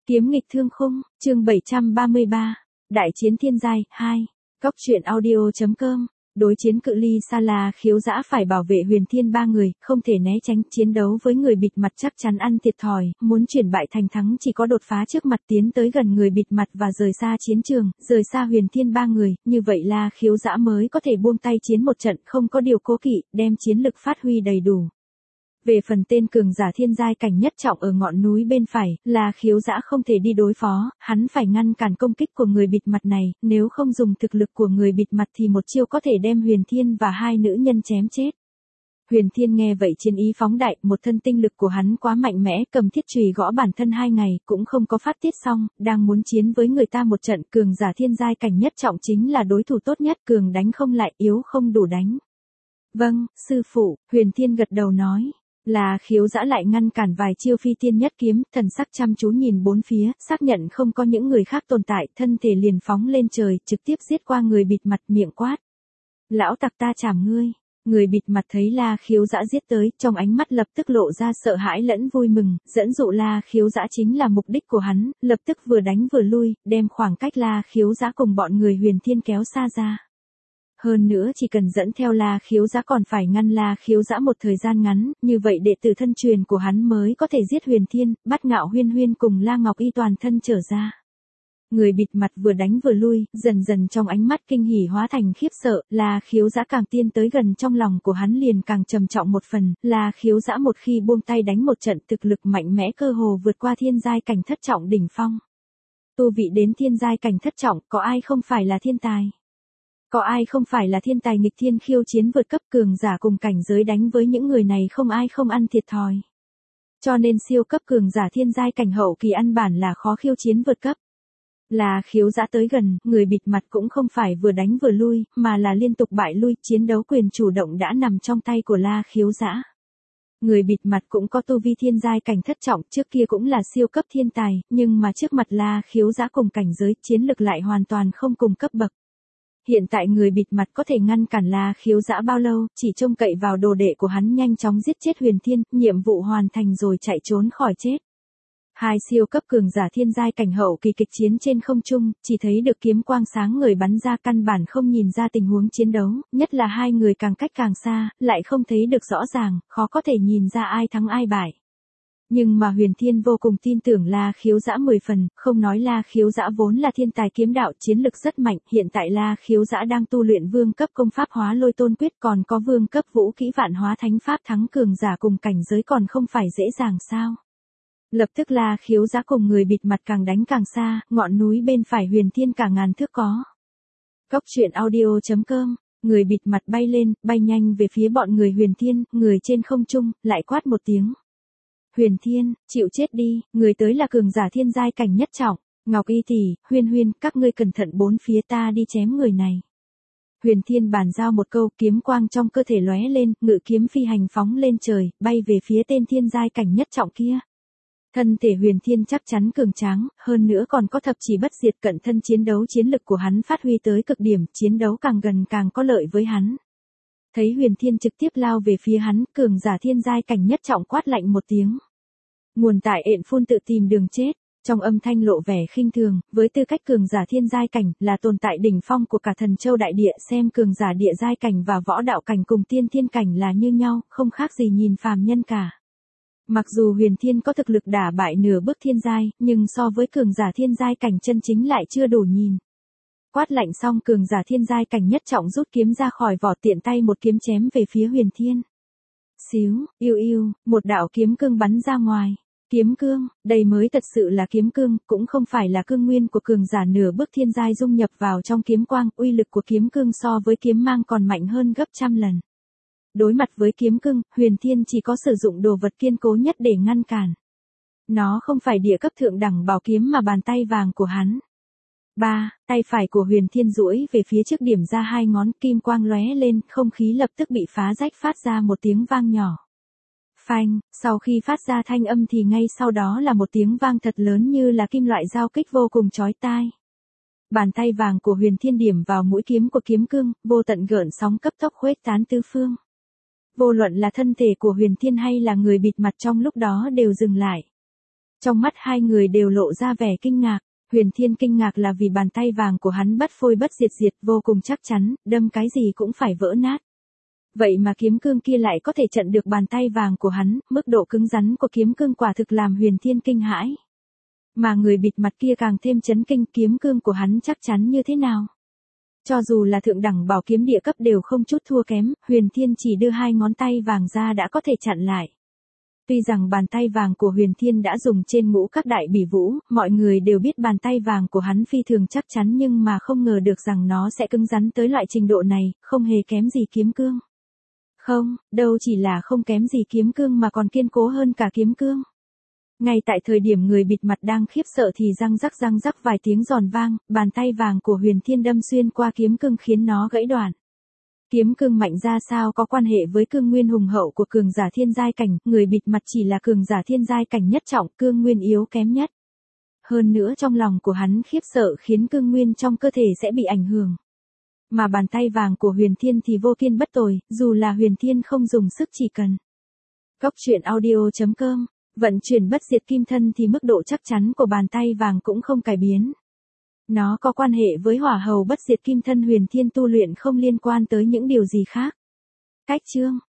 Kiếm nghịch thương khung, chương 733, Đại chiến thiên giai, 2. Góc truyện audio.com. Đối chiến cự ly xa là Khiếu Dã phải bảo vệ Huyền Thiên ba người, không thể né tránh, chiến đấu với người bịt mặt chắc chắn ăn thiệt thòi, muốn chuyển bại thành thắng chỉ có đột phá trước mặt tiến tới gần người bịt mặt và rời xa chiến trường, rời xa Huyền Thiên ba người, như vậy là Khiếu Dã mới có thể buông tay chiến một trận không có điều cố kỵ, đem chiến lực phát huy đầy đủ. Về phần tên cường giả thiên giai cảnh nhất trọng ở ngọn núi bên phải, là Khiếu Dã không thể đi đối phó, hắn phải ngăn cản công kích của người bịt mặt này, nếu không dùng thực lực của người bịt mặt thì một chiêu có thể đem Huyền Thiên và hai nữ nhân chém chết. Huyền Thiên nghe vậy chiến ý phóng đại, một thân tinh lực của hắn quá mạnh mẽ, cầm thiết chùy gõ bản thân 2 ngày, cũng không có phát tiết xong, đang muốn chiến với người ta một trận, cường giả thiên giai cảnh nhất trọng chính là đối thủ tốt nhất, cường đánh không lại, yếu không đủ đánh. Vâng, sư phụ, Huyền Thiên gật đầu nói. Là Khiếu Dã lại ngăn cản vài chiêu phi tiên nhất kiếm, thần sắc chăm chú nhìn bốn phía, xác nhận không có những người khác tồn tại, thân thể liền phóng lên trời, trực tiếp giết qua người bịt mặt, miệng quát. Lão tặc ta chảm ngươi. Người bịt mặt thấy La Khiếu Dã giết tới, trong ánh mắt lập tức lộ ra sợ hãi lẫn vui mừng, dẫn dụ La Khiếu Dã chính là mục đích của hắn, lập tức vừa đánh vừa lui, đem khoảng cách La Khiếu Dã cùng bọn người Huyền Thiên kéo xa ra. Hơn nữa chỉ cần dẫn theo La Khiếu Dã còn phải ngăn La Khiếu Dã một thời gian ngắn, như vậy đệ tử thân truyền của hắn mới có thể giết Huyền Thiên, bắt Ngạo Huyên Huyên cùng La Ngọc Y toàn thân trở ra. Người bịt mặt vừa đánh vừa lui, dần dần trong ánh mắt kinh hỉ hóa thành khiếp sợ, La Khiếu Dã càng tiến tới gần trong lòng của hắn liền càng trầm trọng một phần, La Khiếu Dã một khi buông tay đánh một trận thực lực mạnh mẽ cơ hồ vượt qua thiên giai cảnh thất trọng đỉnh phong. Tu vị đến thiên giai cảnh thất trọng, có ai không phải là thiên tài? Có ai không phải là thiên tài nghịch thiên khiêu chiến vượt cấp, cường giả cùng cảnh giới đánh với những người này không ai không ăn thiệt thòi. Cho nên siêu cấp cường giả thiên giai cảnh hậu kỳ ăn bản là khó khiêu chiến vượt cấp. Là Khiếu Dã tới gần, người bịt mặt cũng không phải vừa đánh vừa lui, mà là liên tục bại lui, chiến đấu quyền chủ động đã nằm trong tay của La Khiếu Dã. Người bịt mặt cũng có tu vi thiên giai cảnh thất trọng, trước kia cũng là siêu cấp thiên tài, nhưng mà trước mặt La Khiếu Dã cùng cảnh giới, chiến lực lại hoàn toàn không cùng cấp bậc. Hiện tại người bịt mặt có thể ngăn cản La Khiếu Dã bao lâu, chỉ trông cậy vào đồ đệ của hắn nhanh chóng giết chết Huyền Thiên, nhiệm vụ hoàn thành rồi chạy trốn khỏi chết. Hai siêu cấp cường giả thiên giai cảnh hậu kỳ kịch chiến trên không trung, chỉ thấy được kiếm quang sáng người bắn ra, căn bản không nhìn ra tình huống chiến đấu, nhất là hai người càng cách càng xa, lại không thấy được rõ ràng, khó có thể nhìn ra ai thắng ai bại. Nhưng mà Huyền Thiên vô cùng tin tưởng La Khiếu Dã 10 phần, không nói La Khiếu Dã vốn là thiên tài kiếm đạo, chiến lực rất mạnh, hiện tại La Khiếu Dã đang tu luyện vương cấp công pháp Hóa Lôi Tôn Quyết, còn có vương cấp vũ kỹ Vạn Hóa Thánh Pháp, thắng cường giả cùng cảnh giới còn không phải dễ dàng sao? Lập tức La Khiếu Dã cùng người bịt mặt càng đánh càng xa, ngọn núi bên phải Huyền Thiên cả ngàn thước có. Góc truyện audio.com. Người bịt mặt bay lên, bay nhanh về phía bọn người Huyền Thiên, người trên không trung, lại quát một tiếng. Huyền Thiên, chịu chết đi, người tới là cường giả thiên giai cảnh nhất trọng, Ngọc Y tỷ, Huyên Huyên, các ngươi cẩn thận bốn phía, ta đi chém người này. Huyền Thiên bàn giao một câu, kiếm quang trong cơ thể lóe lên, ngự kiếm phi hành phóng lên trời, bay về phía tên thiên giai cảnh nhất trọng kia. Thân thể Huyền Thiên chắc chắn cường tráng, hơn nữa còn có thập chỉ bất diệt, cận thân chiến đấu, chiến lực của hắn phát huy tới cực điểm, chiến đấu càng gần càng có lợi với hắn. Thấy Huyền Thiên trực tiếp lao về phía hắn, cường giả thiên giai cảnh nhất trọng quát lạnh một tiếng. Nguồn tại ện phun tự tìm đường chết, trong âm thanh lộ vẻ khinh thường, với tư cách cường giả thiên giai cảnh, là tồn tại đỉnh phong của cả Thần Châu đại địa, xem cường giả địa giai cảnh và võ đạo cảnh cùng tiên thiên cảnh là như nhau, không khác gì nhìn phàm nhân cả. Mặc dù Huyền Thiên có thực lực đả bại nửa bước thiên giai, nhưng so với cường giả thiên giai cảnh chân chính lại chưa đủ nhìn. Quát lạnh xong, cường giả thiên giai cảnh nhất trọng rút kiếm ra khỏi vỏ, tiện tay một kiếm chém về phía Huyền Thiên. Xíu, yêu yêu, một đạo kiếm cương bắn ra ngoài. Kiếm cương, đây mới thật sự là kiếm cương, cũng không phải là cương nguyên của cường giả nửa bước thiên giai dung nhập vào trong kiếm quang, uy lực của kiếm cương so với kiếm mang còn mạnh hơn gấp trăm lần. Đối mặt với kiếm cương, Huyền Thiên chỉ có sử dụng đồ vật kiên cố nhất để ngăn cản. Nó không phải địa cấp thượng đẳng bảo kiếm mà bàn tay vàng của hắn. Tay phải của Huyền Thiên duỗi về phía trước, điểm ra hai ngón, kim quang lóe lên, không khí lập tức bị phá rách, phát ra một tiếng vang nhỏ. Phanh, sau khi phát ra thanh âm thì ngay sau đó là một tiếng vang thật lớn như là kim loại giao kích vô cùng chói tai. Bàn tay vàng của Huyền Thiên điểm vào mũi kiếm của kiếm cương, vô tận gợn sóng cấp tốc khuếch tán tứ phương. Vô luận là thân thể của Huyền Thiên hay là người bịt mặt trong lúc đó đều dừng lại. Trong mắt hai người đều lộ ra vẻ kinh ngạc. Huyền Thiên kinh ngạc là vì bàn tay vàng của hắn bất phôi bất diệt vô cùng chắc chắn, đâm cái gì cũng phải vỡ nát. Vậy mà kiếm cương kia lại có thể chặn được bàn tay vàng của hắn, mức độ cứng rắn của kiếm cương quả thực làm Huyền Thiên kinh hãi. Mà người bịt mặt kia càng thêm chấn kinh, kiếm cương của hắn chắc chắn như thế nào. Cho dù là thượng đẳng bảo kiếm địa cấp đều không chút thua kém, Huyền Thiên chỉ đưa hai ngón tay vàng ra đã có thể chặn lại. Tuy rằng bàn tay vàng của Huyền Thiên đã dùng trên ngũ các đại bỉ vũ, mọi người đều biết bàn tay vàng của hắn phi thường chắc chắn nhưng mà không ngờ được rằng nó sẽ cứng rắn tới loại trình độ này, không hề kém gì kiếm cương. Không, đâu chỉ là không kém gì kiếm cương mà còn kiên cố hơn cả kiếm cương. Ngay tại thời điểm người bịt mặt đang khiếp sợ thì răng rắc vài tiếng giòn vang, bàn tay vàng của Huyền Thiên đâm xuyên qua kiếm cương khiến nó gãy đoạn. Kiếm cương mạnh ra sao có quan hệ với cương nguyên hùng hậu của cường giả thiên giai cảnh, người bịt mặt chỉ là cường giả thiên giai cảnh nhất trọng, cương nguyên yếu kém nhất. Hơn nữa trong lòng của hắn khiếp sợ khiến cương nguyên trong cơ thể sẽ bị ảnh hưởng. Mà bàn tay vàng của Huyền Thiên thì vô kiên bất tồi, dù là Huyền Thiên không dùng sức chỉ cần. Góc truyện audio.com, vận chuyển bất diệt kim thân thì mức độ chắc chắn của bàn tay vàng cũng không cải biến. Nó có quan hệ với hỏa hầu bất diệt kim thân Huyền Thiên tu luyện không liên quan tới những điều gì khác. Cách chương